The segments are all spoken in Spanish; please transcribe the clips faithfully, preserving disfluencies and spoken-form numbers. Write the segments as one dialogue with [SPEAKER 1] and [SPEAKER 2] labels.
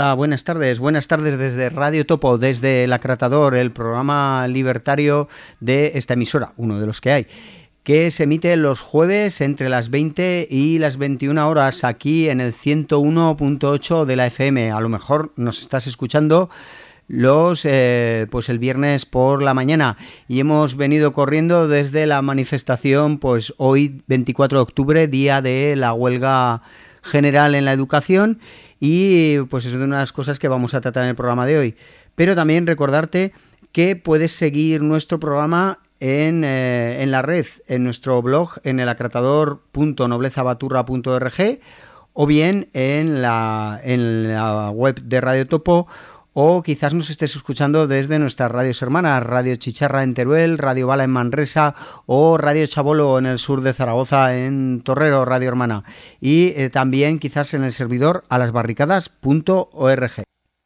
[SPEAKER 1] Hola, buenas tardes. Buenas tardes desde Radio Topo, desde El Acratador, el programa libertario de esta emisora, uno de los que hay, que se emite los jueves entre las veinte y las veintiuna horas aquí en el ciento uno punto ocho de la F M. A lo mejor nos estás escuchando los eh, pues el viernes por la mañana y hemos venido corriendo desde la manifestación, pues hoy veinticuatro de octubre, día de la huelga general en la educación, y pues es una de las cosas que vamos a tratar en el programa de hoy. Pero también recordarte que puedes seguir nuestro programa en, eh, en la red, en nuestro blog, en el acratador punto noblezabaturra punto org, o bien en la, en la web de Radio Topo, o quizás nos estés escuchando desde nuestras radios hermanas, Radio Chicharra en Teruel, Radio Bala en Manresa o Radio Chabolo en el sur de Zaragoza, en Torrero, Radio Hermana. Y eh, también quizás en el servidor alasbarricadas punto org.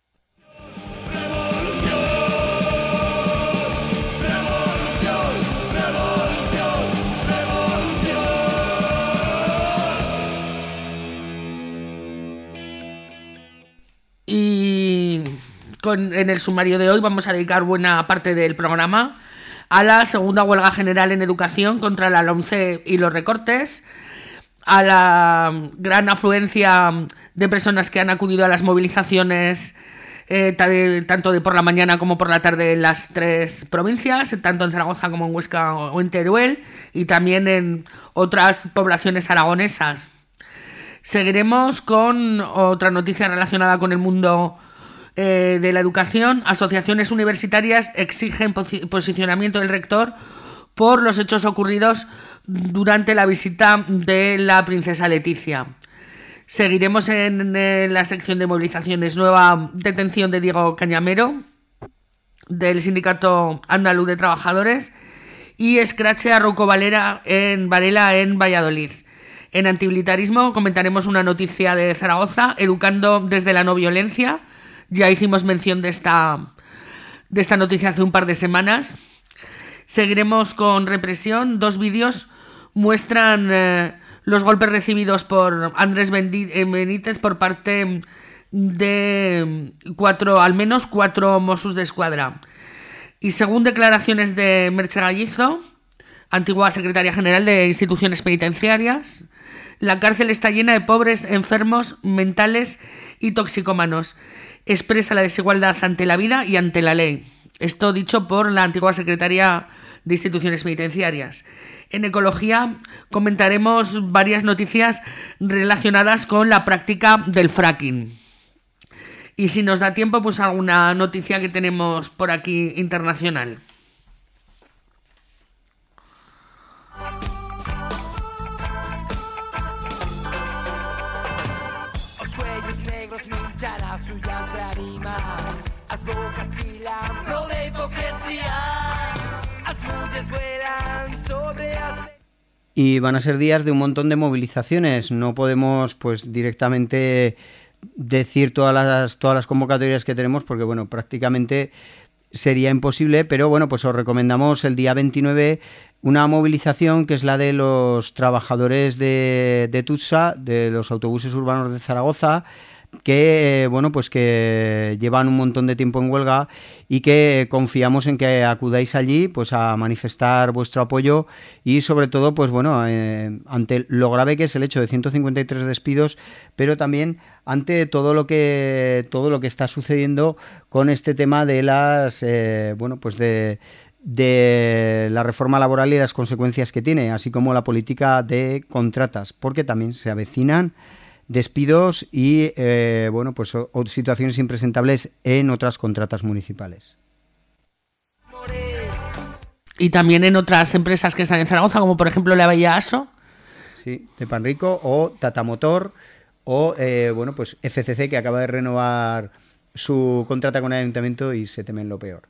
[SPEAKER 2] Y con, en el sumario de hoy vamos a dedicar buena parte del programa a la segunda huelga general en educación contra la LOMCE y los recortes, a la gran afluencia de personas que han acudido a las movilizaciones eh, t- tanto de por la mañana como por la tarde en las tres provincias, tanto en Zaragoza como en Huesca o en Teruel, y también en otras poblaciones aragonesas. Seguiremos con otra noticia relacionada con el mundo eh, de la educación. Asociaciones universitarias exigen posi- posicionamiento del rector por los hechos ocurridos durante la visita de la princesa Leticia. Seguiremos en, en la sección de movilizaciones. Nueva detención de Diego Cañamero, del Sindicato Andaluz de Trabajadores, y escrache a Rouco Valera en Varela, en Valladolid. En antimilitarismo comentaremos una noticia de Zaragoza, educando desde la no violencia. Ya hicimos mención de esta, de esta noticia hace un par de semanas. Seguiremos con represión. Dos vídeos muestran eh, los golpes recibidos por Andrés Benítez por parte de cuatro, al menos cuatro Mossos de Escuadra. Y según declaraciones de Merche Gallizo, antigua secretaria general de Instituciones Penitenciarias, la cárcel está llena de pobres, enfermos mentales y toxicómanos. Expresa la desigualdad ante la vida y ante la ley. Esto dicho por la antigua secretaria de Instituciones Penitenciarias. En ecología comentaremos varias noticias relacionadas con la práctica del fracking. Y si nos da tiempo, pues alguna noticia que tenemos por aquí internacional.
[SPEAKER 3] Las suyas lágrimas, as bocas chilan, pro de hipocresía, as mulles vuelan sobre as...
[SPEAKER 1] Y van a ser días de un montón de movilizaciones. No podemos pues directamente decir todas las, todas las convocatorias que tenemos porque bueno, prácticamente sería imposible, pero bueno, pues os recomendamos el día veintinueve una movilización que es la de los trabajadores de, de Tutsa, de los autobuses urbanos de Zaragoza, que bueno, pues que llevan un montón de tiempo en huelga y que confiamos en que acudáis allí pues a manifestar vuestro apoyo y sobre todo pues bueno eh, ante lo grave que es el hecho de ciento cincuenta y tres despidos, pero también ante todo lo que todo lo que está sucediendo con este tema de las eh, bueno pues de de la reforma laboral y las consecuencias que tiene, así como la política de contratas, porque también se avecinan despidos y eh, bueno pues o, o situaciones impresentables en otras contratas municipales.
[SPEAKER 2] Y también en otras empresas que están en Zaragoza, como por ejemplo la Bahía Aso.
[SPEAKER 1] Sí, de Panrico o Tata Motor o eh, bueno pues F C C, que acaba de renovar su contrata con el ayuntamiento y se temen lo peor.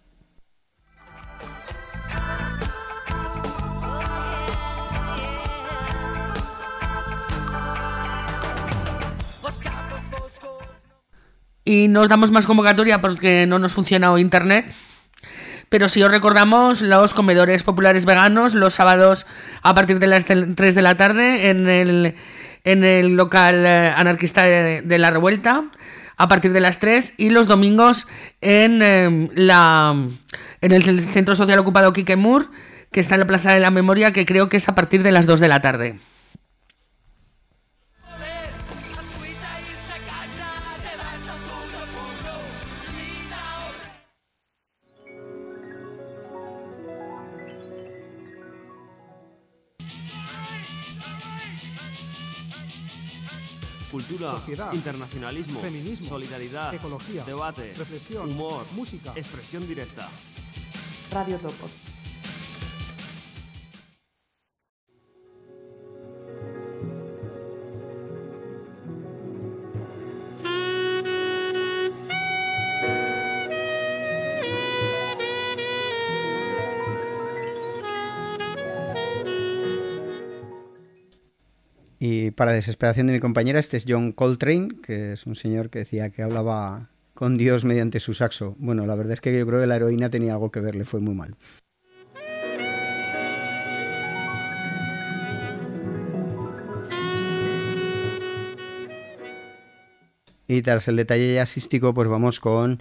[SPEAKER 2] Y nos damos más convocatoria porque no nos funciona hoy internet. Pero si os recordamos, los comedores populares veganos los sábados a partir de las tres de la tarde en el, en el local anarquista de, de La Revuelta. a partir de las tres, y los domingos en, eh, la, en el Centro Social Ocupado Quique Mur, que está en la Plaza de la Memoria, que creo que es a partir de las dos de la tarde.
[SPEAKER 4] Cultura,
[SPEAKER 5] sociedad,
[SPEAKER 4] internacionalismo,
[SPEAKER 5] feminismo,
[SPEAKER 4] solidaridad,
[SPEAKER 5] ecología,
[SPEAKER 4] debate,
[SPEAKER 5] reflexión,
[SPEAKER 4] humor,
[SPEAKER 5] música,
[SPEAKER 4] expresión directa.
[SPEAKER 6] Radio Topo.
[SPEAKER 1] Y para desesperación de mi compañera, este es John Coltrane, que es un señor que decía que hablaba con Dios mediante su saxo. Bueno, la verdad es que yo creo que la heroína tenía algo que ver, le fue muy mal. Y tras el detalle jazzístico, pues vamos con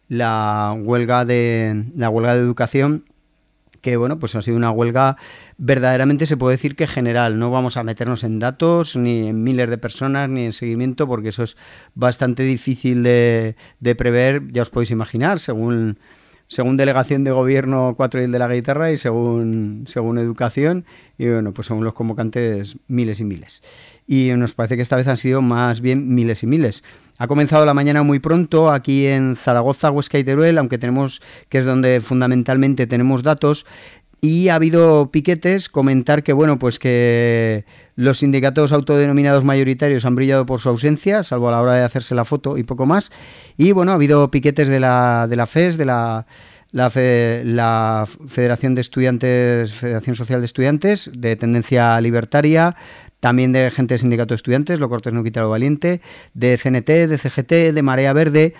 [SPEAKER 1] la huelga de la huelga de educación, que bueno, pues ha sido una huelga verdaderamente, se puede decir que general. No vamos a meternos en datos, ni en miles de personas, ni en seguimiento, porque eso es bastante difícil de, de prever, ya os podéis imaginar, según, según delegación de gobierno, cuatro y el de la guitarra, y según, según educación, y bueno, pues según los convocantes, miles y miles. Y nos parece que esta vez han sido más bien miles y miles. Ha comenzado la mañana muy pronto aquí en Zaragoza, Huesca y Teruel, aunque tenemos, que es donde fundamentalmente tenemos datos, y ha habido piquetes. Comentar que bueno, pues que los sindicatos autodenominados mayoritarios han brillado por su ausencia, salvo a la hora de hacerse la foto y poco más. Y bueno, ha habido piquetes de la de la F E S, de la la, Fe, la Federación de Estudiantes, Federación Social de Estudiantes, de tendencia libertaria, también de gente de sindicato de estudiantes, lo cortés no quita lo valiente, de C N T, de C G T, de Marea Verde,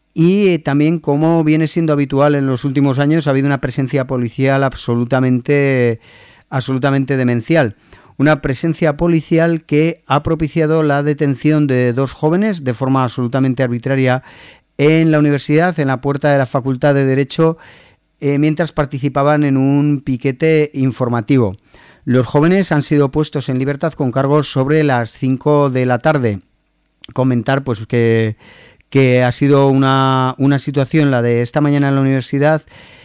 [SPEAKER 1] y también, como viene siendo habitual en los últimos años, ha habido una presencia policial absolutamente, absolutamente demencial. Una presencia policial que ha propiciado la detención de dos jóvenes de forma absolutamente arbitraria en la universidad, en la puerta de la Facultad de Derecho, eh, mientras participaban en un piquete informativo. Los jóvenes han sido puestos en libertad con cargos sobre las cinco de la tarde. Comentar pues que, que ha sido una, una situación, la de esta mañana en la universidad,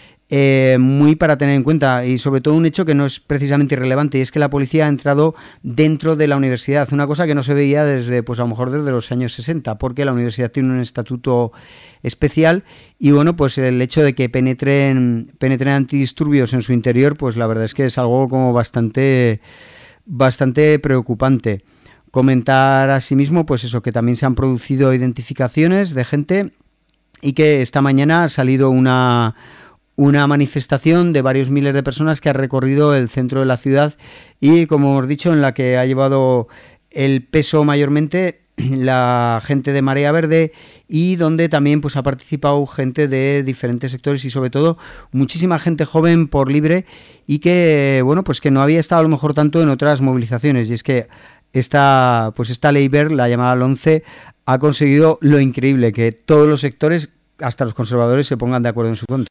[SPEAKER 1] eh, muy para tener en cuenta, y sobre todo un hecho que no es precisamente irrelevante, y es que la policía ha entrado dentro de la universidad, una cosa que no se veía desde, pues a lo mejor desde los años sesenta, porque la universidad tiene un estatuto especial, y bueno, pues el hecho de que penetren, penetren antidisturbios en su interior, pues la verdad es que es algo como bastante, bastante preocupante. Comentar asimismo, pues eso, que también se han producido identificaciones de gente, y que esta mañana ha salido una una manifestación de varios miles de personas que ha recorrido el centro de la ciudad, y como hemos dicho, en la que ha llevado el peso mayormente la gente de Marea Verde, y donde también pues ha participado gente de diferentes sectores, y sobre todo muchísima gente joven por libre, y que bueno, pues que no había estado a lo mejor tanto en otras movilizaciones. Y es que esta pues esta ley verde, la llamada LOMCE, ha conseguido lo increíble, que todos los sectores, hasta los conservadores, se pongan de acuerdo en su contra.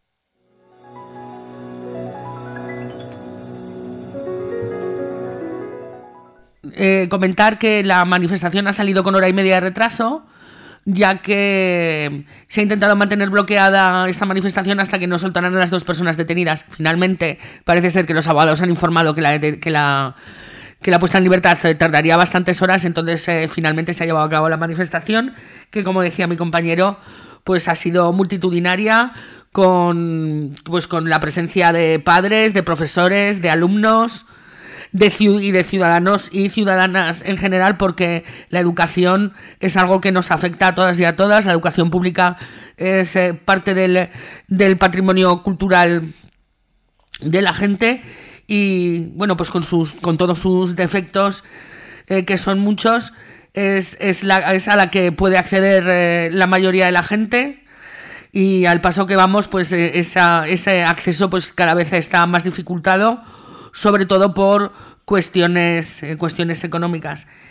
[SPEAKER 2] Eh, comentar que la manifestación ha salido con hora y media de retraso, ya que se ha intentado mantener bloqueada esta manifestación hasta que no soltaran a las dos personas detenidas. Finalmente, parece ser que los abogados han informado que la, que la, que la puesta en libertad tardaría bastantes horas, entonces eh, finalmente se ha llevado a cabo la manifestación, que, como decía mi compañero, pues ha sido multitudinaria, con, pues, con la presencia de padres, de profesores, de alumnos, de y de ciudadanos y ciudadanas en general, porque la educación es algo que nos afecta a todas y a todas. La educación pública es eh, parte del, del patrimonio cultural de la gente, y bueno, pues con sus con todos sus defectos, eh, que son muchos, es, es, la, es a la que puede acceder eh, la mayoría de la gente, y al paso que vamos, pues eh, esa, ese acceso pues cada vez está más dificultado, sobre todo por cuestiones, eh, cuestiones económicas.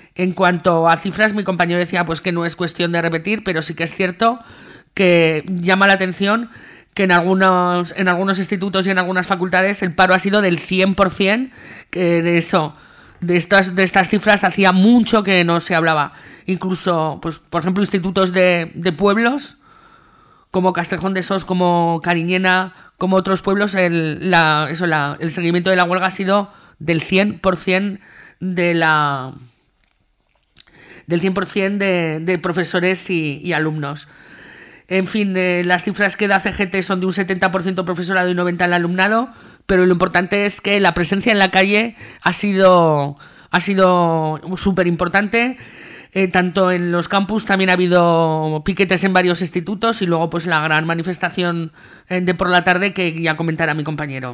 [SPEAKER 2] En cuanto a cifras, mi compañero decía pues que no es cuestión de repetir, pero sí que es cierto que llama la atención que en algunos, en algunos institutos y en algunas facultades el paro ha sido del cien por ciento, que de eso, de estas, de estas cifras hacía mucho que no se hablaba. Incluso, pues, por ejemplo, institutos de, de pueblos, como Castrejón de Sos, como Cariñena, como otros pueblos, el, la, eso, la, el seguimiento de la huelga ha sido del cien por ciento de la... del cien por ciento de, de profesores y, y alumnos. En fin, eh, las cifras que da C G T son de un setenta por ciento profesorado y noventa por ciento el alumnado, pero lo importante es que la presencia en la calle ha sido, ha sido súper importante. Eh, tanto en los campus también ha habido piquetes en varios institutos y luego pues la gran manifestación eh, de por la tarde que ya comentará mi compañero.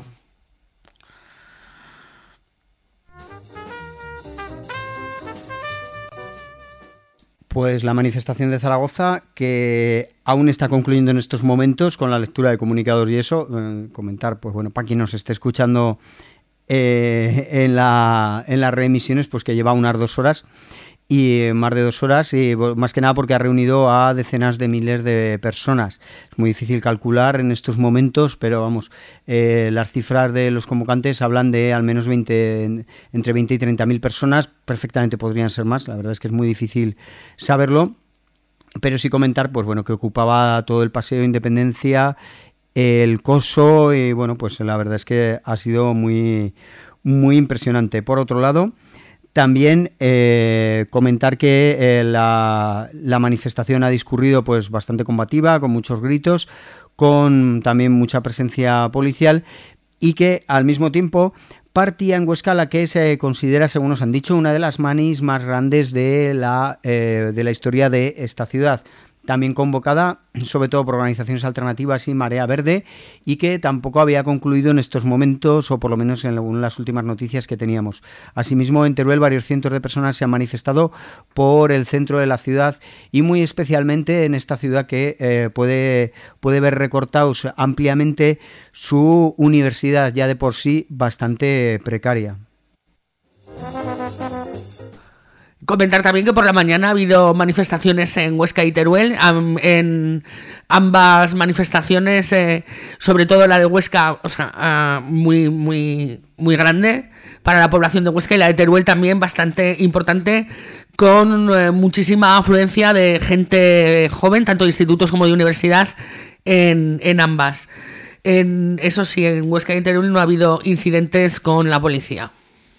[SPEAKER 1] Pues la manifestación de Zaragoza, que aún está concluyendo en estos momentos con la lectura de comunicados y eso, eh, comentar, pues bueno, para quien nos esté escuchando eh, en, la, en las reemisiones, pues que lleva unas dos horas y eh, más de dos horas, y más que nada porque ha reunido a decenas de miles de personas. Es muy difícil calcular en estos momentos, pero vamos, eh, las cifras de los convocantes hablan de al menos veinte, entre veinte y treinta mil personas, perfectamente podrían ser más, la verdad es que es muy difícil saberlo, pero sí comentar, pues bueno, que ocupaba todo el Paseo de Independencia, el Coso, y bueno, pues la verdad es que ha sido muy, muy impresionante. Por otro lado, también eh, comentar que eh, la, la manifestación ha discurrido pues bastante combativa, con muchos gritos, con también mucha presencia policial, y que al mismo tiempo partía en Huesca la que se considera, según nos han dicho, una de las manis más grandes de la, eh, de la historia de esta ciudad. También convocada sobre todo por organizaciones alternativas y Marea Verde, y que tampoco había concluido en estos momentos, o por lo menos en las últimas noticias que teníamos. Asimismo, en Teruel varios cientos de personas se han manifestado por el centro de la ciudad, y muy especialmente en esta ciudad que eh, puede, puede ver recortados ampliamente su universidad, ya de por sí bastante precaria.
[SPEAKER 2] Comentar también que por la mañana ha habido manifestaciones en Huesca y Teruel. En ambas manifestaciones, eh, sobre todo la de Huesca, o sea, muy, muy, muy grande para la población de Huesca, y la de Teruel también bastante importante, con eh, muchísima afluencia de gente joven, tanto de institutos como de universidad, en, en ambas. En, eso sí, en Huesca y Teruel no ha habido incidentes con la policía.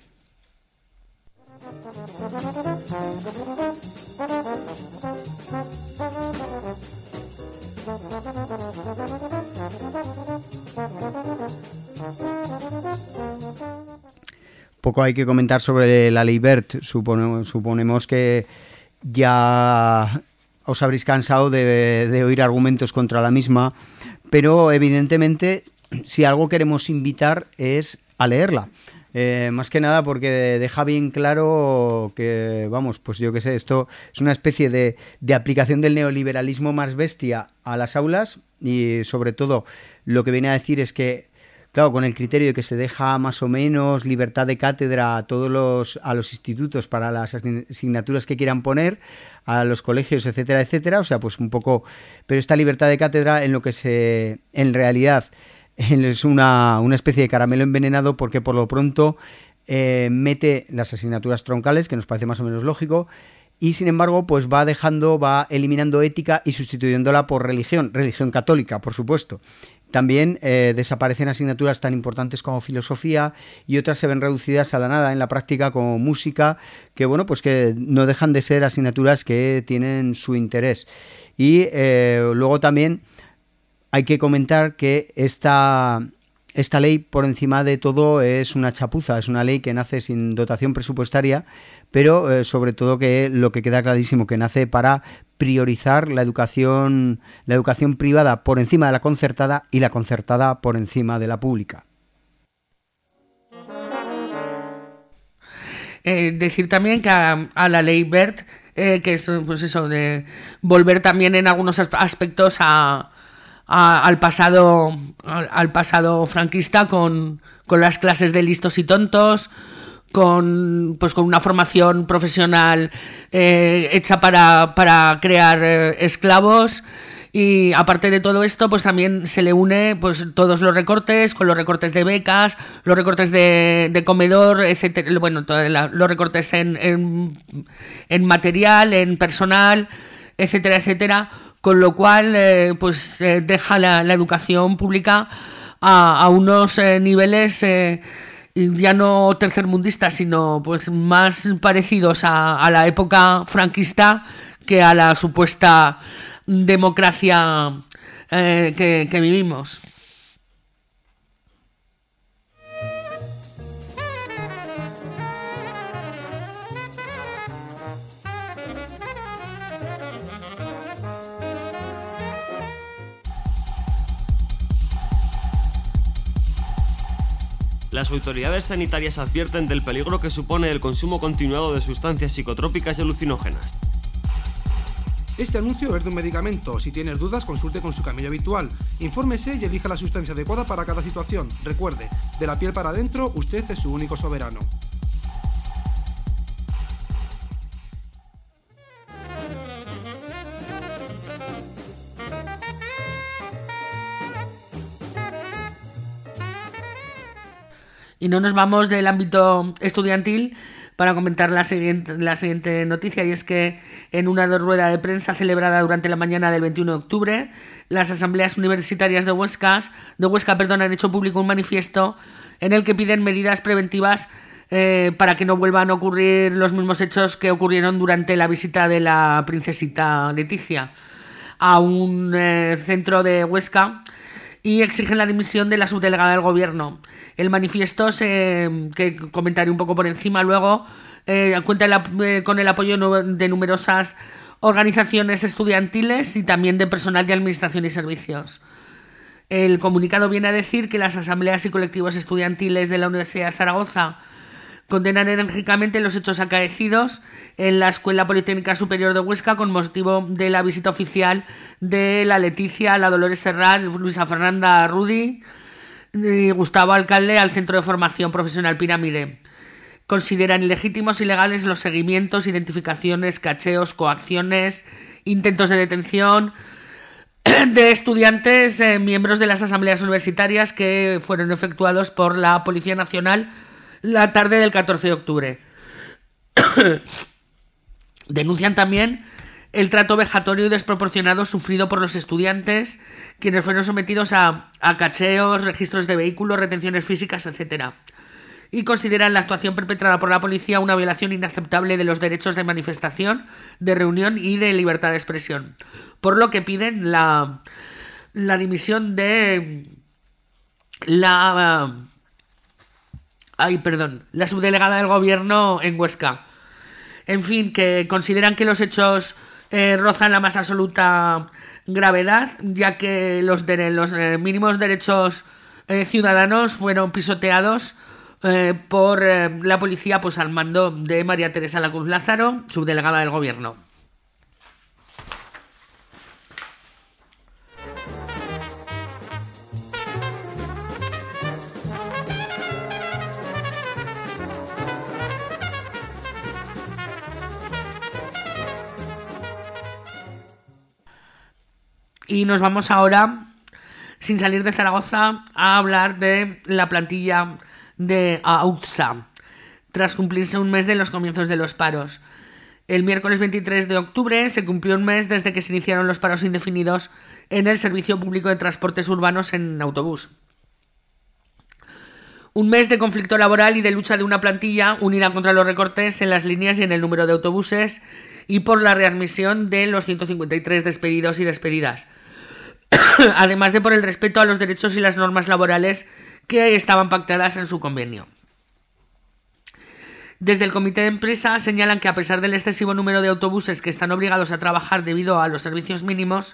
[SPEAKER 1] Poco hay que comentar sobre la ley Wert. Suponemos, suponemos que ya os habréis cansado de, de oír argumentos contra la misma, pero evidentemente si algo queremos invitar es a leerla. Eh, más que nada porque deja bien claro que, vamos, pues yo qué sé, esto es una especie de, de aplicación del neoliberalismo más bestia a las aulas, y sobre todo lo que viene a decir es que, claro, con el criterio de que se deja más o menos libertad de cátedra a todos los, a los institutos para las asignaturas que quieran poner, a los colegios, etcétera, etcétera, o sea, pues un poco, pero esta libertad de cátedra en lo que se, en realidad, es una, una especie de caramelo envenenado, porque por lo pronto eh, mete las asignaturas troncales, que nos parece más o menos lógico, y sin embargo pues va dejando, va eliminando ética y sustituyéndola por religión, religión católica, por supuesto. También eh, desaparecen asignaturas tan importantes como filosofía, y otras se ven reducidas a la nada en la práctica, como música, que bueno, pues que no dejan de ser asignaturas que tienen su interés. Y eh, luego también hay que comentar que esta, esta ley, por encima de todo, es una chapuza, es una ley que nace sin dotación presupuestaria, pero eh, sobre todo que lo que queda clarísimo, que nace para priorizar la educación, la educación privada por encima de la concertada, y la concertada por encima de la pública.
[SPEAKER 2] Eh, decir también que a, a la ley Wert, eh, que es pues eso, de volver también en algunos aspectos a A, al pasado al, al pasado franquista, con, con las clases de listos y tontos, con, pues, con una formación profesional eh, hecha para, para crear eh, esclavos. Y aparte de todo esto, pues también se le une pues todos los recortes, con los recortes de becas, los recortes de, de comedor, etcétera. Bueno, la, los recortes en, en, en material, en personal, etcétera, etcétera. Con lo cual, eh, pues eh, deja la, la educación pública a, a unos eh, niveles eh, ya no tercermundistas, sino pues más parecidos a, a la época franquista que a la supuesta democracia eh, que, que vivimos.
[SPEAKER 4] Las autoridades sanitarias advierten del peligro que supone el consumo continuado de sustancias psicotrópicas y alucinógenas.
[SPEAKER 5] Este anuncio es de un medicamento. Si tienes dudas, consulte con su camello habitual. Infórmese y elija la sustancia adecuada para cada situación. Recuerde, de la piel para adentro, usted es su único soberano.
[SPEAKER 2] Y no nos vamos del ámbito estudiantil para comentar la siguiente, la siguiente noticia, y es que en una rueda de prensa celebrada durante la mañana del veintiuno de octubre, las asambleas universitarias de Huesca, de Huesca perdón, han hecho público un manifiesto en el que piden medidas preventivas eh, para que no vuelvan a ocurrir los mismos hechos que ocurrieron durante la visita de la princesita Leticia a un eh, centro de Huesca, y exigen la dimisión de la subdelegada del gobierno. El manifiesto, se, que comentaré un poco por encima luego, eh, cuenta el, eh, con el apoyo de numerosas organizaciones estudiantiles y también de personal de administración y servicios. El comunicado viene a decir que las asambleas y colectivos estudiantiles de la Universidad de Zaragoza condenan enérgicamente los hechos acaecidos en la Escuela Politécnica Superior de Huesca con motivo de la visita oficial de la Leticia, la Dolores Serrat, Luisa Fernanda Rudy y Gustavo Alcalde al Centro de Formación Profesional Pirámide. Consideran ilegítimos y ilegales los seguimientos, identificaciones, cacheos, coacciones, intentos de detención de estudiantes, eh, miembros de las asambleas universitarias que fueron efectuados por la Policía Nacional la tarde del catorce de octubre. Denuncian también el trato vejatorio y desproporcionado sufrido por los estudiantes, quienes fueron sometidos a, a cacheos, registros de vehículos, retenciones físicas, etcétera. Y consideran la actuación perpetrada por la policía una violación inaceptable de los derechos de manifestación, de reunión y de libertad de expresión. Por lo que piden la, la dimisión de la... Ay, perdón, la subdelegada del gobierno en Huesca. En fin, que consideran que los hechos eh, rozan la más absoluta gravedad, ya que los, de, los eh, mínimos derechos eh, ciudadanos fueron pisoteados eh, por eh, la policía, pues al mando de María Teresa Lacruz Lázaro, subdelegada del gobierno. Y nos vamos ahora, sin salir de Zaragoza, a hablar de la plantilla de AUTSA, tras cumplirse un mes de los comienzos de los paros. El miércoles veintitrés de octubre se cumplió un mes desde que se iniciaron los paros indefinidos en el Servicio Público de Transportes Urbanos en autobús. Un mes de conflicto laboral y de lucha de una plantilla unida contra los recortes en las líneas y en el número de autobuses y por la readmisión de los ciento cincuenta y tres despedidos y despedidas, además de por el respeto a los derechos y las normas laborales que estaban pactadas en su convenio. Desde el comité de empresa señalan que a pesar del excesivo número de autobuses que están obligados a trabajar debido a los servicios mínimos,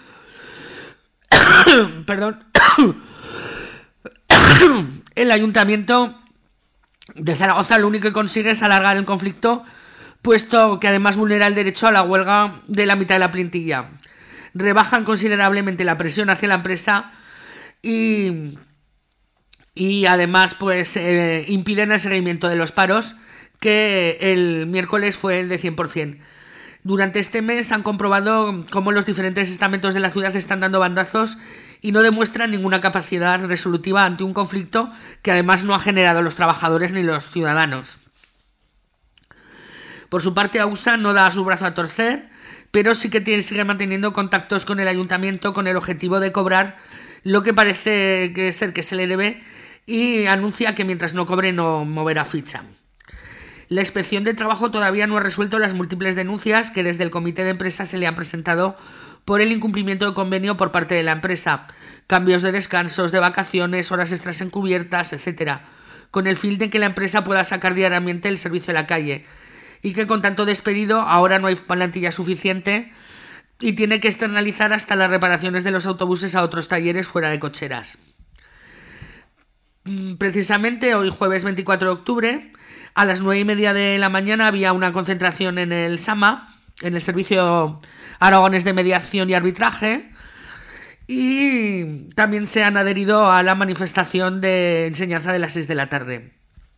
[SPEAKER 2] perdón, el ayuntamiento de Zaragoza lo único que consigue es alargar el conflicto, puesto que además vulnera el derecho a la huelga de la mitad de la plantilla. Rebajan considerablemente la presión hacia la empresa y, y además pues eh, impiden el seguimiento de los paros, que el miércoles fue el de cien por ciento. Durante este mes han comprobado cómo los diferentes estamentos de la ciudad están dando bandazos y no demuestran ninguna capacidad resolutiva ante un conflicto que además no ha generado los trabajadores ni los ciudadanos. Por su parte, AUSA no da su brazo a torcer, pero sí que tiene, sigue manteniendo contactos con el ayuntamiento con el objetivo de cobrar lo que parece que ser que se le debe, y anuncia que mientras no cobre no moverá ficha. La Inspección de Trabajo todavía no ha resuelto las múltiples denuncias que desde el comité de empresa se le han presentado por el incumplimiento de convenio por parte de la empresa, cambios de descansos, de vacaciones, horas extras encubiertas, etcétera, con el fin de que la empresa pueda sacar diariamente el servicio a la calle, y que con tanto despedido ahora no hay plantilla suficiente y tiene que externalizar hasta las reparaciones de los autobuses a otros talleres fuera de cocheras. Precisamente hoy, jueves veinticuatro de octubre, a las nueve y media de la mañana había una concentración en el SAMA, en el Servicio Aragonés de Mediación y Arbitraje, y también se han adherido a la manifestación de enseñanza de las seis de la tarde.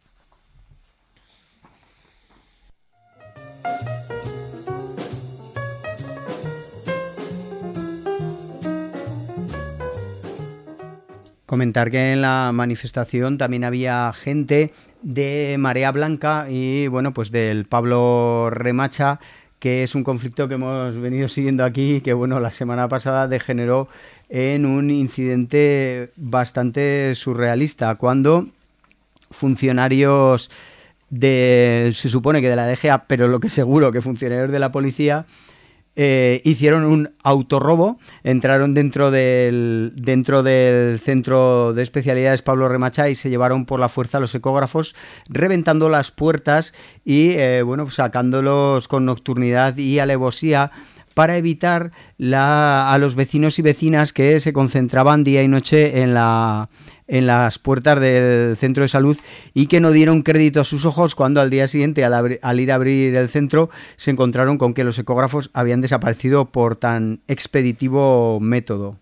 [SPEAKER 1] Comentar que en la manifestación también había gente de Marea Blanca y bueno, pues del Pablo Remacha, que es un conflicto que hemos venido siguiendo aquí, que bueno, la semana pasada degeneró en un incidente bastante surrealista, cuando funcionarios de, se supone que de la D G A, pero lo que seguro que funcionarios de la policía, Eh, hicieron un autorrobo, entraron dentro del dentro del centro de especialidades Pablo Remacha y se llevaron por la fuerza los ecógrafos, reventando las puertas y eh, bueno, sacándolos con nocturnidad y alevosía para evitar la, a los vecinos y vecinas que se concentraban día y noche en la en las puertas del centro de salud y que no dieron crédito a sus ojos cuando al día siguiente, al, abri- al ir a abrir el centro, se encontraron con que los ecógrafos habían desaparecido por tan expeditivo método.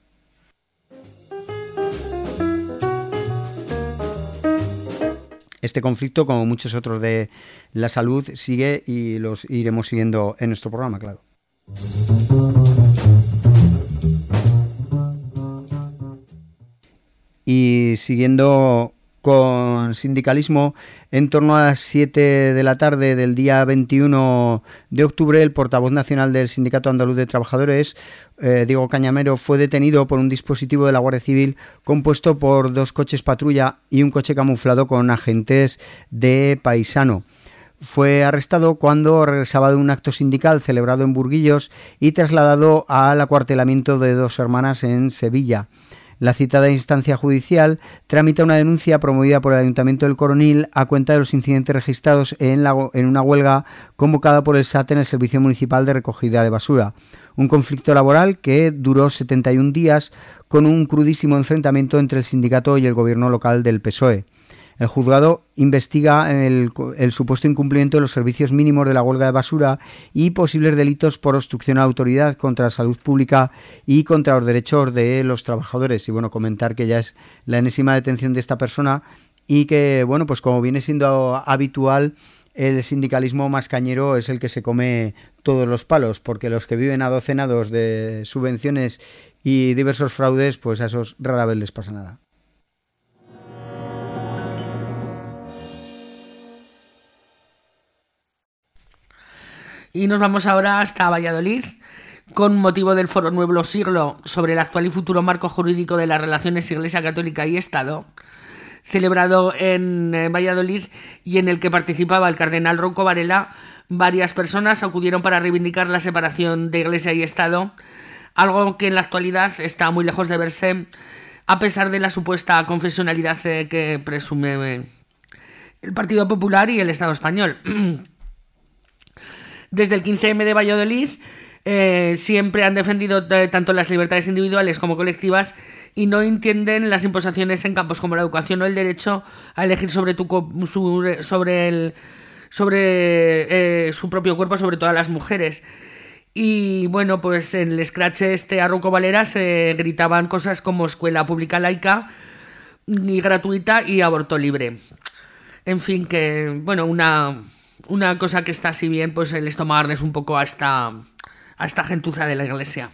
[SPEAKER 1] Este conflicto, como muchos otros de la salud, sigue y los iremos siguiendo en nuestro programa, claro. Y siguiendo con sindicalismo, en torno a las siete de la tarde del día veintiuno de octubre, el portavoz nacional del Sindicato Andaluz de Trabajadores, eh, Diego Cañamero, fue detenido por un dispositivo de la Guardia Civil compuesto por dos coches patrulla y un coche camuflado con agentes de paisano. Fue arrestado cuando regresaba de un acto sindical celebrado en Burguillos y trasladado al acuartelamiento de Dos Hermanas en Sevilla. La citada instancia judicial tramita una denuncia promovida por el Ayuntamiento del Coronil a cuenta de los incidentes registrados en, la, en una huelga convocada por el S A T en el Servicio Municipal de Recogida de Basura. Un conflicto laboral que duró setenta y un días con un crudísimo enfrentamiento entre el sindicato y el gobierno local del P S O E. El juzgado investiga el, el supuesto incumplimiento de los servicios mínimos de la huelga de basura y posibles delitos por obstrucción a la autoridad contra la salud pública y contra los derechos de los trabajadores. Y bueno, comentar que ya es la enésima detención de esta persona y que, bueno, pues como viene siendo habitual, el sindicalismo más cañero es el que se come todos los palos, porque los que viven adocenados de subvenciones y diversos fraudes, pues a esos rara vez les pasa nada.
[SPEAKER 2] Y nos vamos ahora hasta Valladolid, con motivo del Foro Nuevo Siglo sobre el actual y futuro marco jurídico de las relaciones Iglesia Católica y Estado, celebrado en Valladolid y en el que participaba el cardenal Rouco Varela. Varias personas acudieron para reivindicar la separación de Iglesia y Estado, algo que en la actualidad está muy lejos de verse, a pesar de la supuesta confesionalidad que presume el Partido Popular y el Estado español. Desde el quince eme de Valladolid eh, siempre han defendido eh, tanto las libertades individuales como colectivas y no entienden las imposiciones en campos como la educación o el derecho a elegir sobre, tu, su, sobre, el, sobre eh, su propio cuerpo, sobre todas las mujeres. Y bueno, pues en el scratch este a Rouco Varela se gritaban cosas como escuela pública laica, y gratuita y aborto libre. En fin, que, bueno, una, una cosa que está así bien, pues el estomagarles un poco a esta, a esta gentuza de la Iglesia.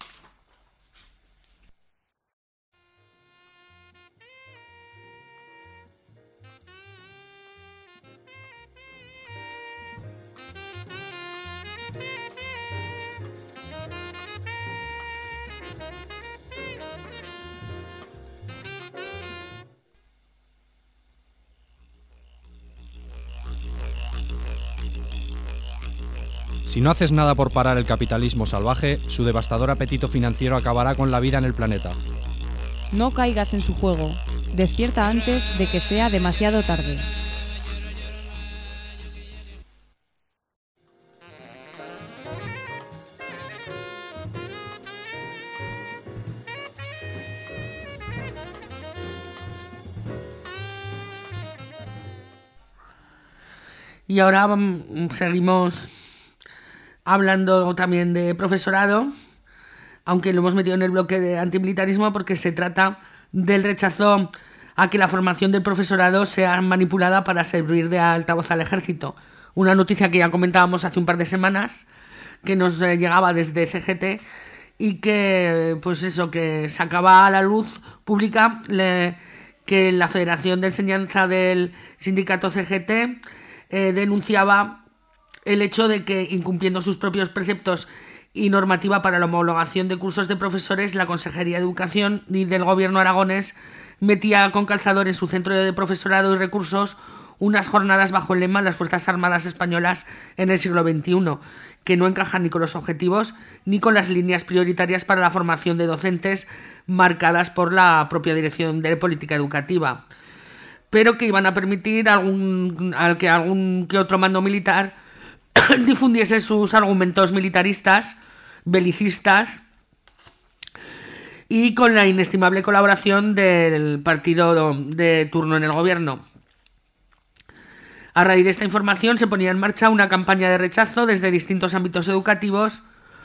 [SPEAKER 7] Si no haces nada por parar el capitalismo salvaje, su devastador apetito financiero acabará con la vida en el planeta.
[SPEAKER 8] No caigas en su juego. Despierta antes de que sea demasiado tarde.
[SPEAKER 2] Y ahora um, seguimos hablando también de profesorado, aunque lo hemos metido en el bloque de antimilitarismo porque se trata del rechazo a que la formación del profesorado sea manipulada para servir de altavoz al ejército. Una noticia que ya comentábamos hace un par de semanas, que nos eh, llegaba desde C G T y que, pues eso, que sacaba a la luz pública le, que la Federación de Enseñanza del sindicato C G T eh, denunciaba el hecho de que, incumpliendo sus propios preceptos y normativa para la homologación de cursos de profesores, la Consejería de Educación y del Gobierno aragonés metía con calzador en su centro de profesorado y recursos unas jornadas bajo el lema Las Fuerzas Armadas Españolas en el siglo veintiuno, que no encajan ni con los objetivos ni con las líneas prioritarias para la formación de docentes marcadas por la propia Dirección de Política Educativa, pero que iban a permitir algún, al que algún que otro mando militar difundiese sus argumentos militaristas, belicistas, y con la inestimable colaboración del partido de turno en el gobierno. A raíz de esta información se ponía en marcha una campaña de rechazo desde distintos ámbitos educativos,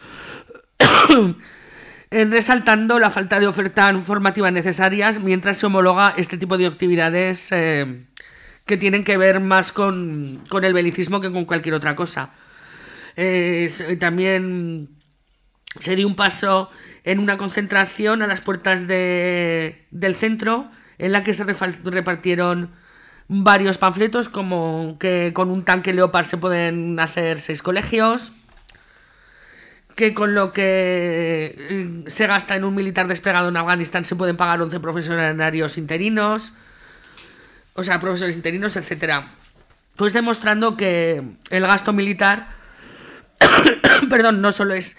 [SPEAKER 2] resaltando la falta de oferta formativa necesarias mientras se homologa este tipo de actividades eh, que tienen que ver más con, con el belicismo que con cualquier otra cosa. Eh, también sería un paso en una concentración a las puertas de, del centro, en la que se repartieron varios panfletos, como que con un tanque Leopard se pueden hacer seis colegios, que con lo que se gasta en un militar desplegado en Afganistán se pueden pagar once profesionarios interinos, o sea, profesores interinos, etcétera. Pues demostrando que el gasto militar perdón, no solo es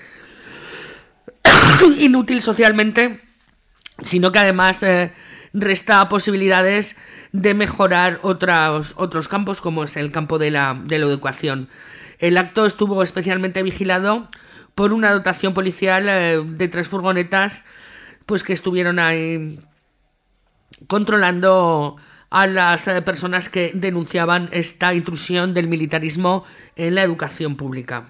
[SPEAKER 2] inútil socialmente, sino que además eh, resta posibilidades de mejorar otros, otros campos, como es el campo de la, de la educación. El acto estuvo especialmente vigilado por una dotación policial eh, de tres furgonetas, pues que estuvieron ahí controlando a las eh, personas que denunciaban esta intrusión del militarismo en la educación pública.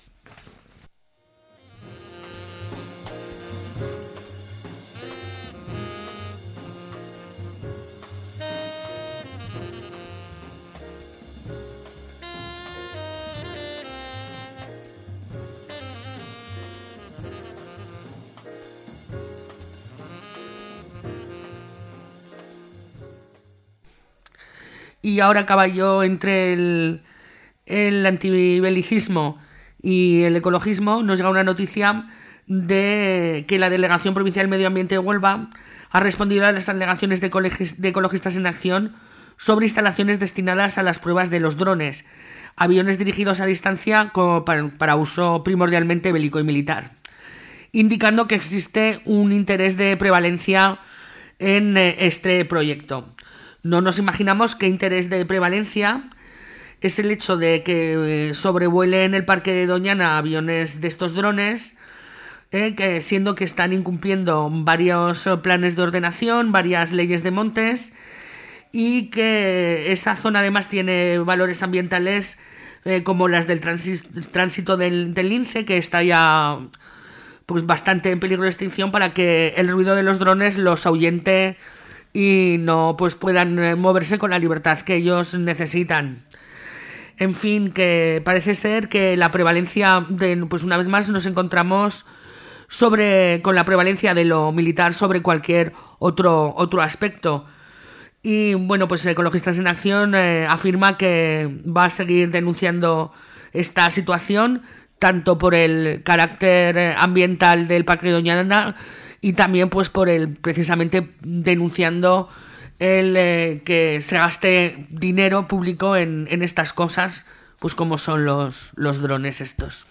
[SPEAKER 2] Y ahora a caballo entre el, el antibelicismo y el ecologismo nos llega una noticia de que la Delegación Provincial de Medio Ambiente de Huelva ha respondido a las alegaciones de, de Ecologistas en Acción sobre instalaciones destinadas a las pruebas de los drones, aviones dirigidos a distancia como para, para uso primordialmente bélico y militar, indicando que existe un interés de prevalencia en este proyecto. No nos imaginamos qué interés de prevalencia es el hecho de que sobrevuelen el Parque de Doñana aviones de estos drones, eh, que siendo que están incumpliendo varios planes de ordenación, varias leyes de montes, y que esa zona además tiene valores ambientales eh, como las del tránsito del, del lince, que está ya pues bastante en peligro de extinción, para que el ruido de los drones los ahuyente y no pues puedan eh, moverse con la libertad que ellos necesitan. En fin, que parece ser que la prevalencia de, pues una vez más nos encontramos sobre con la prevalencia de lo militar sobre cualquier otro otro aspecto. Y bueno, pues Ecologistas en Acción eh, afirma que va a seguir denunciando esta situación, tanto por el carácter ambiental del Parque de Doñana y también pues por el precisamente denunciando el eh, que se gaste dinero público en, en estas cosas, pues como son los, los drones estos.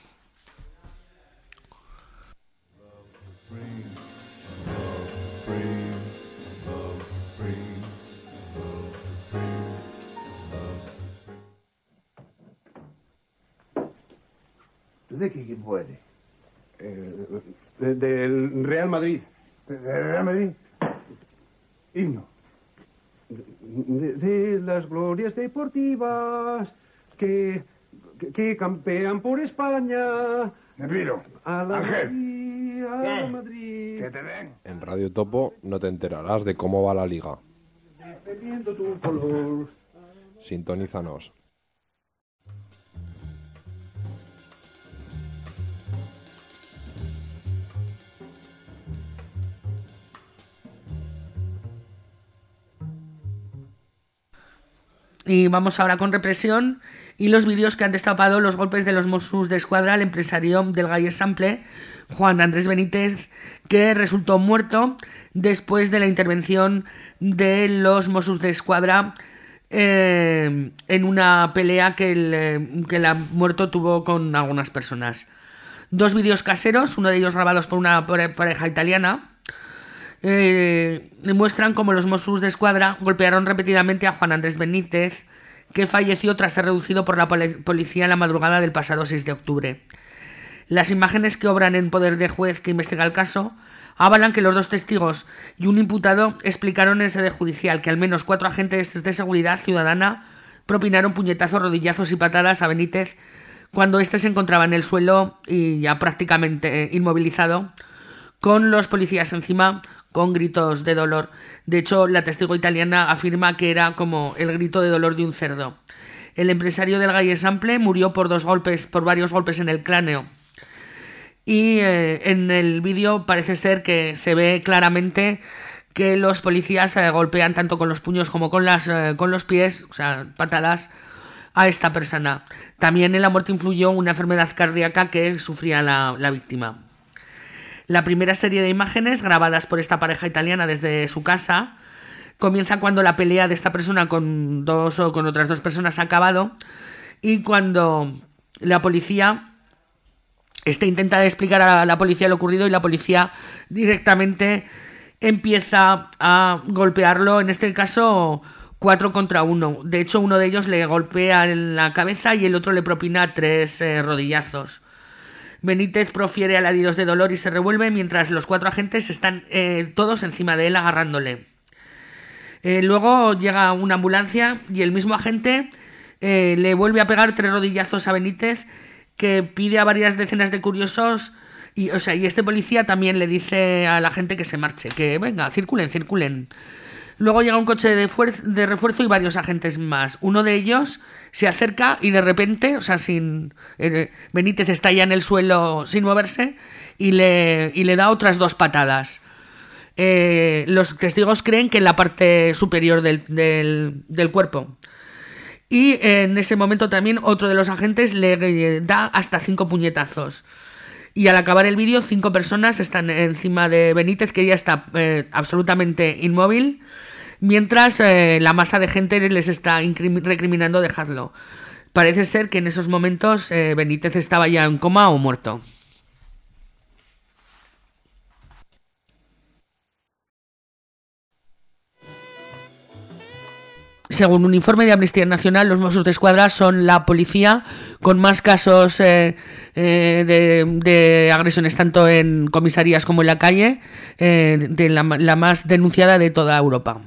[SPEAKER 9] ¿De qué equipo eres?
[SPEAKER 10] Eh, de, del Real Madrid.
[SPEAKER 9] ¿De, de Real Madrid?
[SPEAKER 10] Himno. De, de, de las glorias deportivas que, que, que campean por España.
[SPEAKER 9] Nepiro,
[SPEAKER 10] A la
[SPEAKER 9] Ángel.
[SPEAKER 10] Madrid, a la
[SPEAKER 9] ¿Qué?
[SPEAKER 10] Madrid.
[SPEAKER 9] Que te den.
[SPEAKER 11] En Radio Topo no te enterarás de cómo va la liga.
[SPEAKER 10] Defendiendo tu color.
[SPEAKER 11] Sintonízanos.
[SPEAKER 2] Y vamos ahora con represión y los vídeos que han destapado los golpes de los Mossos de Escuadra al empresario del Galler Sample, Juan Andrés Benítez, que resultó muerto después de la intervención de los Mossos de Escuadra eh, en una pelea que el, que el muerto tuvo con algunas personas. Dos vídeos caseros, uno de ellos grabados por una pareja italiana, Eh, muestran cómo los Mossos de Escuadra golpearon repetidamente a Juan Andrés Benítez, que falleció tras ser reducido por la policía en la madrugada del pasado seis de octubre. Las imágenes que obran en poder del juez que investiga el caso avalan que los dos testigos y un imputado explicaron en sede judicial que al menos cuatro agentes de seguridad ciudadana propinaron puñetazos, rodillazos y patadas a Benítez cuando éste se encontraba en el suelo y ya prácticamente inmovilizado, con los policías encima, con gritos de dolor. De hecho, la testigo italiana afirma que era como el grito de dolor de un cerdo. El empresario del Galler Sample murió por dos golpes, por varios golpes en el cráneo. Y eh, en el vídeo parece ser que se ve claramente que los policías eh, golpean tanto con los puños como con, las, eh, con los pies, o sea, patadas, a esta persona. También en la muerte influyó una enfermedad cardíaca que sufría la, la víctima. La primera serie de imágenes grabadas por esta pareja italiana desde su casa comienza cuando la pelea de esta persona con dos o con otras dos personas ha acabado y cuando la policía este intenta explicar a la policía lo ocurrido y la policía directamente empieza a golpearlo, en este caso cuatro contra uno. De hecho, uno de ellos le golpea en la cabeza y el otro le propina tres eh, rodillazos. Benítez profiere alaridos de dolor y se revuelve mientras los cuatro agentes están eh, todos encima de él agarrándole. Eh, luego llega una ambulancia y el mismo agente eh, le vuelve a pegar tres rodillazos a Benítez, que pide a varias decenas de curiosos y, o sea, y este policía también le dice a la gente que se marche, que venga, circulen, circulen. Luego llega un coche de, de refuerzo y varios agentes más. Uno de ellos se acerca y de repente, o sea, sin eh, Benítez está ya en el suelo sin moverse y le, y le da otras dos patadas. Eh, los testigos creen que en la parte superior del, del, del cuerpo. Y eh, en ese momento también otro de los agentes le da hasta cinco puñetazos. Y al acabar el vídeo, cinco personas están encima de Benítez, que ya está eh, absolutamente inmóvil, mientras eh, la masa de gente les está recriminando dejarlo. Parece ser que en esos momentos eh, Benítez estaba ya en coma o muerto. Según un informe de Amnistía Nacional, los Mossos de Escuadra son la policía con más casos eh, eh, de, de agresiones tanto en comisarías como en la calle, eh, de la, la más denunciada de toda Europa.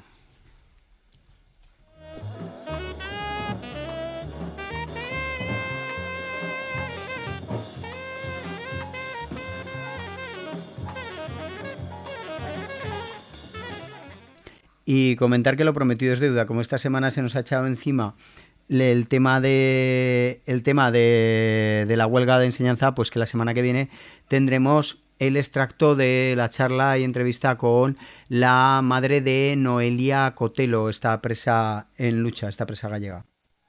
[SPEAKER 1] Y comentar que lo prometido es deuda. Como esta semana se nos ha echado encima el tema de el tema de, de la huelga de enseñanza, pues que la semana que viene tendremos el extracto de la charla y entrevista con la madre de Noelia Cotelo, esta presa en lucha, esta presa gallega.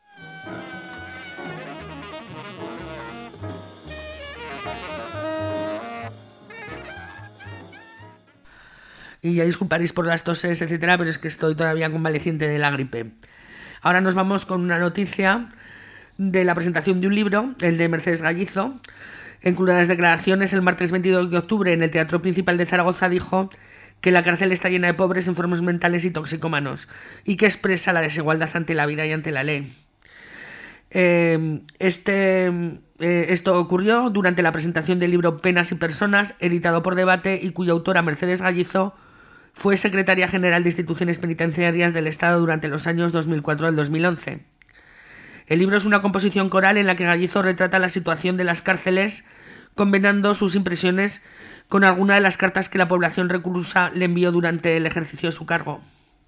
[SPEAKER 2] Y ya disculparéis por las toses, etcétera, pero es que estoy todavía convaleciente de la gripe. Ahora nos vamos con una noticia de la presentación de un libro, el de Mercedes Gallizo. En crudas declaraciones, el martes veintidós de octubre, en el Teatro Principal de Zaragoza, dijo que la cárcel está llena de pobres, enfermos mentales y toxicómanos, y que expresa la desigualdad ante la vida y ante la ley. Eh, este, eh, esto ocurrió durante la presentación del libro Penas y Personas, editado por Debate, y cuya autora, Mercedes Gallizo, fue secretaria general de Instituciones Penitenciarias del Estado durante los años dos mil cuatro al dos mil once. El libro es una composición coral en la que Gallizo retrata la situación de las cárceles, combinando sus impresiones con alguna de las cartas que la población reclusa le envió durante el ejercicio de su cargo.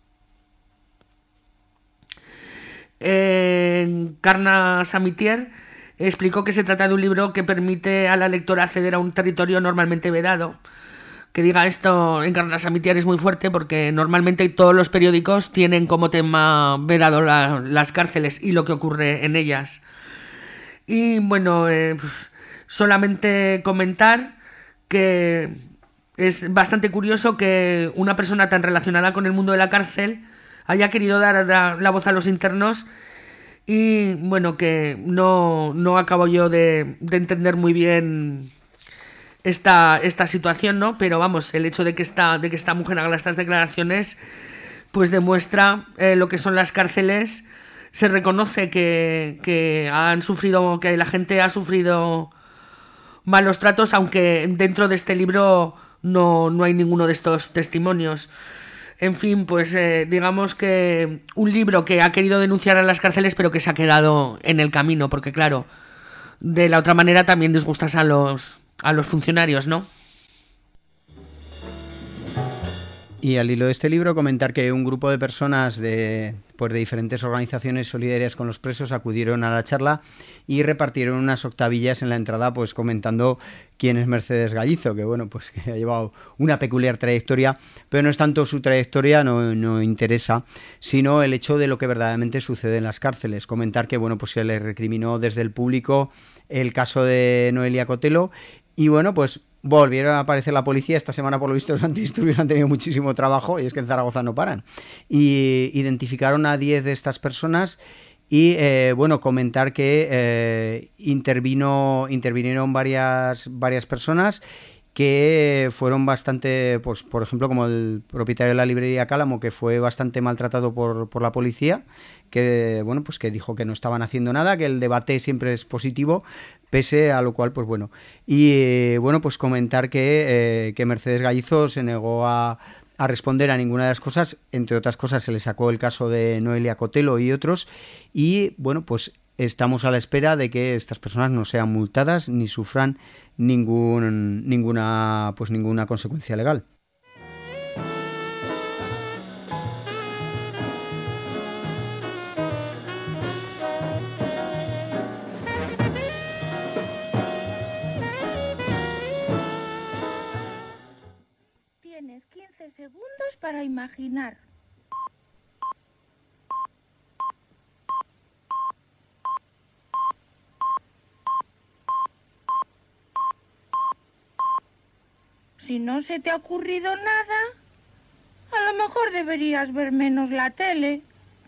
[SPEAKER 2] Encarna Samitier explicó que se trata de un libro que permite a la lectora acceder a un territorio normalmente vedado. Que diga esto Encarna Samitier es muy fuerte, porque normalmente todos los periódicos tienen como tema vedado la, las cárceles y lo que ocurre en ellas. Y bueno, eh, solamente comentar que es bastante curioso que una persona tan relacionada con el mundo de la cárcel haya querido dar la, la voz a los internos, y bueno, que no, no acabo yo de, de entender muy bien esta, esta situación, ¿no? Pero vamos, el hecho de que esta, de que esta mujer haga estas declaraciones pues demuestra eh, lo que son las cárceles. Se reconoce que, que han sufrido, que la gente ha sufrido malos tratos, aunque dentro de este libro no, no hay ninguno de estos testimonios. En fin, pues eh, digamos que un libro que ha querido denunciar a las cárceles, pero que se ha quedado en el camino, porque claro, de la otra manera también disgustas a los, a los funcionarios, ¿no?
[SPEAKER 1] Y al hilo de este libro, comentar que un grupo de personas de, pues de diferentes organizaciones solidarias con los presos acudieron a la charla y repartieron unas octavillas en la entrada, pues comentando quién es Mercedes Gallizo, que bueno, pues que ha llevado una peculiar trayectoria, pero no es tanto su trayectoria, no, no interesa, sino el hecho de lo que verdaderamente sucede en las cárceles. Comentar que bueno, pues se le recriminó desde el público el caso de Noelia Cotelo, y bueno, pues volvieron a aparecer la policía. Esta semana, por lo visto, los antidisturbios han tenido muchísimo trabajo, y es que en Zaragoza no paran. Y identificaron a diez de estas personas y, eh, bueno, comentar que eh, intervino, intervinieron varias, varias personas que fueron bastante, pues por ejemplo, como el propietario de la librería Cálamo, que fue bastante maltratado por, por la policía, que bueno, pues que dijo que no estaban haciendo nada, que el debate siempre es positivo, pese a lo cual, pues bueno. Y eh, bueno, pues comentar que, eh, que Mercedes Gallizo se negó a, a responder a ninguna de las cosas. Entre otras cosas, se le sacó el caso de Noelia Cotelo y otros, y bueno, pues estamos a la espera de que estas personas no sean multadas ni sufran ningún, ninguna, pues ninguna consecuencia legal.
[SPEAKER 12] Tienes quince segundos para imaginar. Si no se te ha ocurrido nada, a lo mejor deberías ver menos la tele.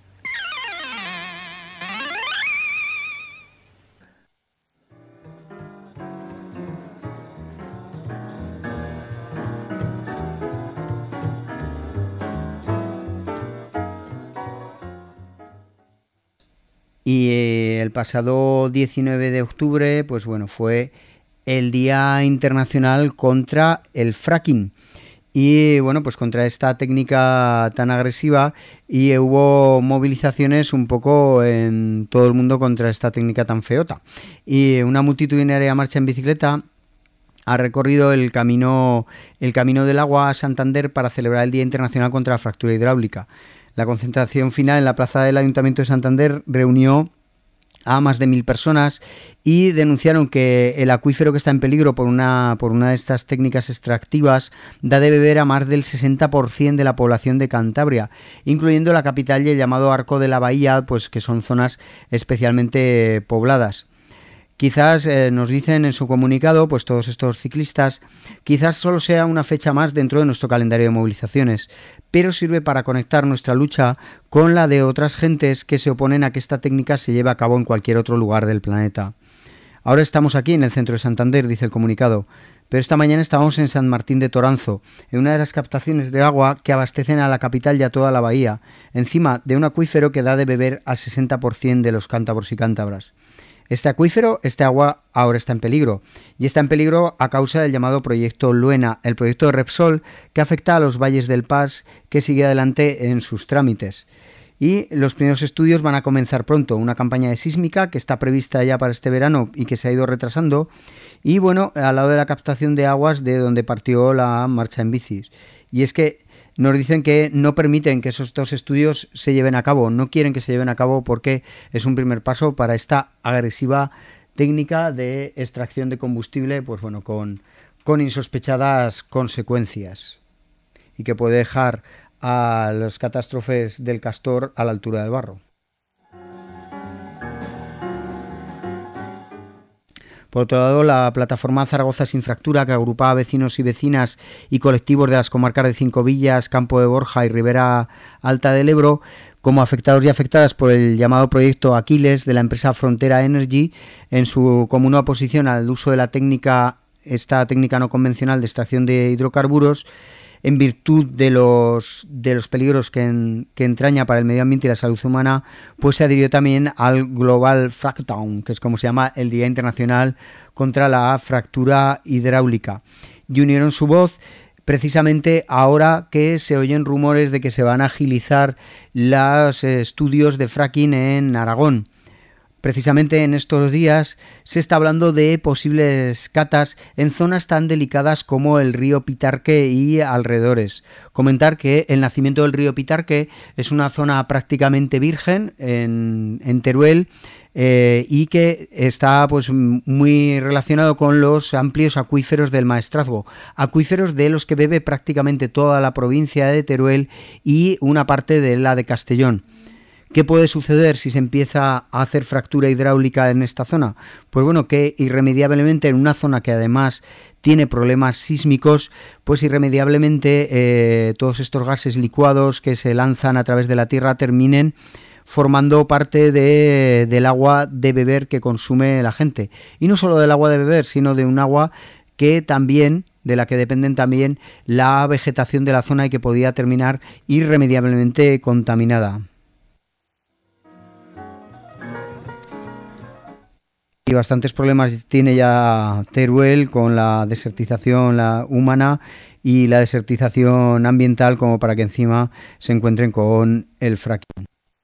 [SPEAKER 1] Y eh, el pasado diecinueve de octubre, pues bueno, fue el Día Internacional contra el Fracking. Y bueno, pues contra esta técnica tan agresiva, y hubo movilizaciones un poco en todo el mundo contra esta técnica tan feota. Y una multitudinaria marcha en bicicleta ha recorrido el camino, el camino del agua a Santander para celebrar el Día Internacional contra la Fractura Hidráulica. La concentración final en la plaza del Ayuntamiento de Santander reunió a más de mil personas y denunciaron que el acuífero que está en peligro por una, por una de estas técnicas extractivas da de beber a más del sesenta por ciento de la población de Cantabria, incluyendo la capital y el llamado Arco de la Bahía, pues que son zonas especialmente pobladas. Quizás, eh, nos dicen en su comunicado, pues todos estos ciclistas, quizás solo sea una fecha más dentro de nuestro calendario de movilizaciones, pero sirve para conectar nuestra lucha con la de otras gentes que se oponen a que esta técnica se lleve a cabo en cualquier otro lugar del planeta. Ahora estamos aquí en el centro de Santander, dice el comunicado, pero esta mañana estábamos en San Martín de Toranzo, en una de las captaciones de agua que abastecen a la capital y a toda la bahía, encima de un acuífero que da de beber al sesenta por ciento de los cántabros y cántabras. Este acuífero, este agua, ahora está en peligro, y está en peligro a causa del llamado proyecto Luena, el proyecto de Repsol que afecta a los valles del Pas, que sigue adelante en sus trámites. Y los primeros estudios van a comenzar pronto, una campaña de sísmica que está prevista ya para este verano y que se ha ido retrasando, y bueno, al lado de la captación de aguas de donde partió la marcha en bicis. Y es que nos dicen que no permiten que esos dos estudios se lleven a cabo, no quieren que se lleven a cabo porque es un primer paso para esta agresiva técnica de extracción de combustible, pues bueno, con, con insospechadas consecuencias y que puede dejar a las catástrofes del Castor a la altura del barro. Por otro lado, la plataforma Zaragoza Sin Fractura, que agrupa a vecinos y vecinas y colectivos de las comarcas de Cinco Villas, Campo de Borja y Ribera Alta del Ebro, como afectados y afectadas por el llamado proyecto Aquiles de la empresa Frontera Energy, en su común oposición al uso de la técnica, esta técnica no convencional de extracción de hidrocarburos, en virtud de los, de los peligros que, en, que entraña para el medio ambiente y la salud humana, pues se adhirió también al Global Fracdown, que es como se llama el Día Internacional contra la Fractura Hidráulica, y unieron su voz precisamente ahora que se oyen rumores de que se van a agilizar los estudios de fracking en Aragón. Precisamente en estos días se está hablando de posibles catas en zonas tan delicadas como el río Pitarque y alrededores. Comentar que el nacimiento del río Pitarque es una zona prácticamente virgen en, en Teruel, eh, y que está pues muy relacionado con los amplios acuíferos del Maestrazgo, acuíferos de los que bebe prácticamente toda la provincia de Teruel y una parte de la de Castellón. ¿Qué puede suceder si se empieza a hacer fractura hidráulica en esta zona? Pues bueno, que irremediablemente en una zona que además tiene problemas sísmicos, pues irremediablemente eh, todos estos gases licuados que se lanzan a través de la tierra terminen formando parte de, del agua de beber que consume la gente. Y no solo del agua de beber, sino de un agua que también, de la que dependen también la vegetación de la zona y que podía terminar irremediablemente contaminada. Y bastantes problemas tiene ya Teruel con la desertización la humana y la desertización ambiental, como para que encima se encuentren con el fracking.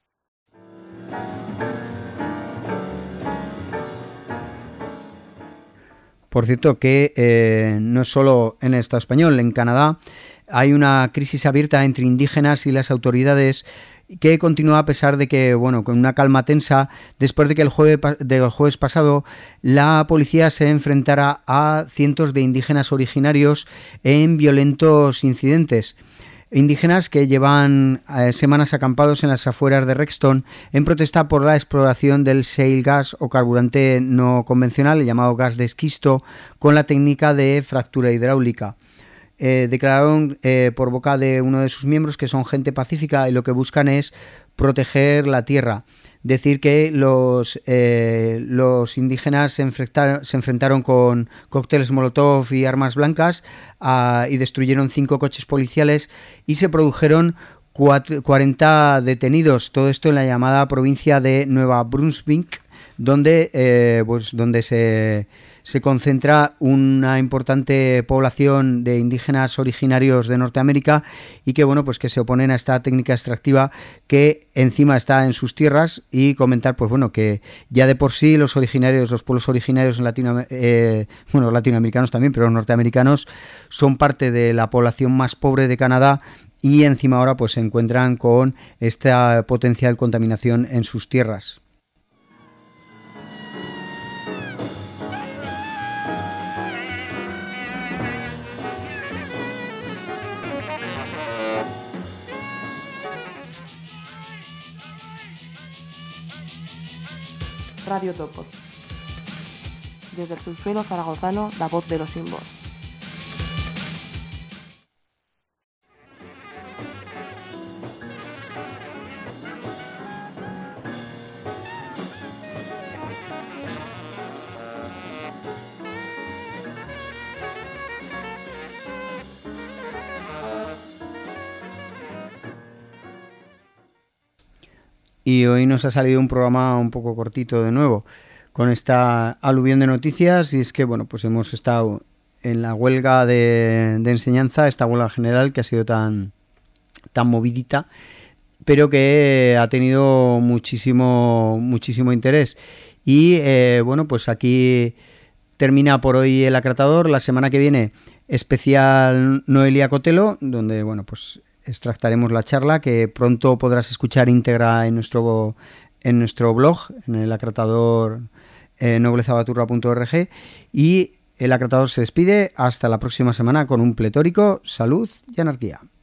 [SPEAKER 1] Por cierto que eh, no es solo en el Estado español, en Canadá hay una crisis abierta entre indígenas y las autoridades que continúa a pesar de que, bueno, con una calma tensa, después de que el jueves, del jueves pasado la policía se enfrentara a cientos de indígenas originarios en violentos incidentes. Indígenas que llevan eh, semanas acampados en las afueras de Rexton en protesta por la exploración del shale gas o carburante no convencional, llamado gas de esquisto, con la técnica de fractura hidráulica. Eh, declararon eh, por boca de uno de sus miembros que son gente pacífica y lo que buscan es proteger la tierra. Decir que los, eh, los indígenas se enfrentaron, se enfrentaron con cócteles Molotov y armas blancas uh, y destruyeron cinco coches policiales y se produjeron cuarenta detenidos. Todo esto en la llamada provincia de Nueva Brunswick, donde, eh, pues, donde se... se concentra una importante población de indígenas originarios de Norteamérica y que bueno, pues que se oponen a esta técnica extractiva que encima está en sus tierras. Y comentar pues bueno que ya de por sí los originarios, los pueblos originarios latino, eh, bueno, latinoamericanos también, pero los norteamericanos son parte de la población más pobre de Canadá y encima ahora pues se encuentran con esta potencial contaminación en sus tierras.
[SPEAKER 6] Radio Topo. Desde el subsuelo zaragozano, la voz de los sin voz.
[SPEAKER 1] Y hoy nos ha salido un programa un poco cortito de nuevo, con esta aluvión de noticias, y es que bueno, pues hemos estado en la huelga de, de enseñanza, esta huelga general que ha sido tan, tan movidita, pero que ha tenido muchísimo, muchísimo interés. Y eh, bueno, pues aquí termina por hoy el Acratador. La semana que viene, especial Noelia Cotelo, donde bueno, pues extractaremos la charla que pronto podrás escuchar íntegra en nuestro en nuestro blog, en el acratador eh, noblezabaturra punto org. Y el Acratador se despide hasta la próxima semana con un pletórico salud y anarquía.